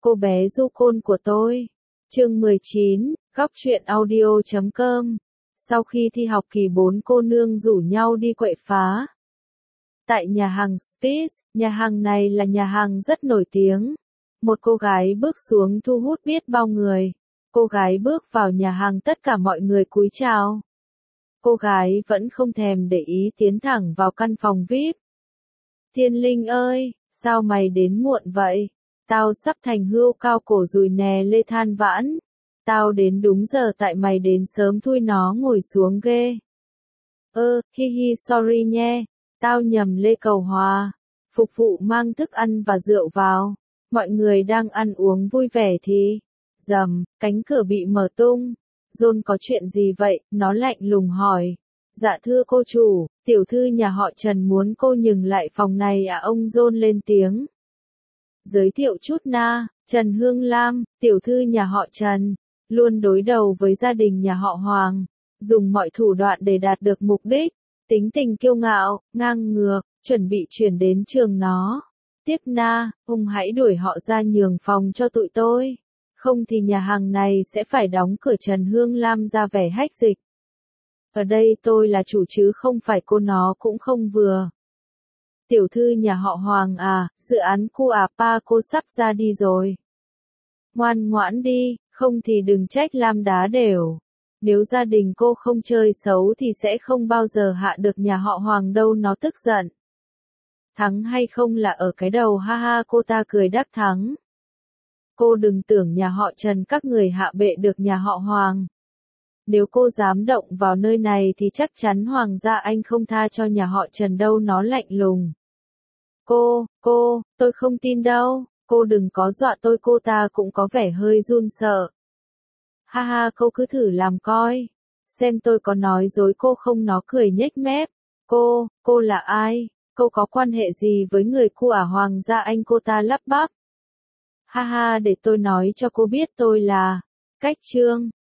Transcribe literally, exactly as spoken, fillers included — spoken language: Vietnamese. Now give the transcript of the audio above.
cô bé du côn của tôi. Chương mười chín, góc truyện audio chấm com. Sau khi thi học kỳ bốn cô nương rủ nhau đi quậy phá. Tại nhà hàng Spitz, nhà hàng này là nhà hàng rất nổi tiếng. Một cô gái bước xuống thu hút biết bao người. Cô gái bước vào nhà hàng tất cả mọi người cúi chào. Cô gái vẫn không thèm để ý tiến thẳng vào căn phòng vi ai pi. Thiên Linh ơi, sao mày đến muộn vậy? Tao sắp thành hươu cao cổ rùi nè lê than vãn. Tao đến đúng giờ tại mày đến sớm thui nó ngồi xuống ghê. Ơ, hi hi sorry nhé, tao nhầm Lê Cầu Hòa. Phục vụ mang thức ăn và rượu vào. Mọi người đang ăn uống vui vẻ thì, rầm, cánh cửa bị mở tung. John có chuyện gì vậy? Nó lạnh lùng hỏi. Dạ thưa cô chủ, tiểu thư nhà họ Trần muốn cô nhường lại phòng này à, ông John lên tiếng. Giới thiệu chút na, Trần Hương Lam, tiểu thư nhà họ Trần, luôn đối đầu với gia đình nhà họ Hoàng, dùng mọi thủ đoạn để đạt được mục đích, tính tình kiêu ngạo, ngang ngược, chuẩn bị chuyển đến trường nó. Tiếp na, ông hãy đuổi họ ra nhường phòng cho tụi tôi, không thì nhà hàng này sẽ phải đóng cửa. Trần Hương Lam ra vẻ hách dịch. Ở đây tôi là chủ chứ không phải cô, nó cũng không vừa. Tiểu thư nhà họ Hoàng à, dự án cu à pa cô sắp ra đi rồi. Ngoan ngoãn đi, không thì đừng trách Lam đá đều. Nếu gia đình cô không chơi xấu thì sẽ không bao giờ hạ được nhà họ Hoàng đâu. Nó tức giận. Thắng hay không là ở cái đầu, ha ha. Cô ta cười đắc thắng. Cô đừng tưởng nhà họ Trần các người hạ bệ được nhà họ Hoàng. Nếu cô dám động vào nơi này thì chắc chắn Hoàng gia anh không tha cho nhà họ Trần đâu. Nó lạnh lùng. Cô, cô, tôi không tin đâu, cô đừng có dọa tôi. Cô ta cũng có vẻ hơi run sợ. Ha ha, cô cứ thử làm coi, xem tôi có nói dối cô không. Nó cười nhếch mép. Cô, cô là ai? Cô có quan hệ gì với người cu ả Hoàng gia anh? Cô ta lắp bắp. Ha ha, để tôi nói cho cô biết, tôi là Cách Trương,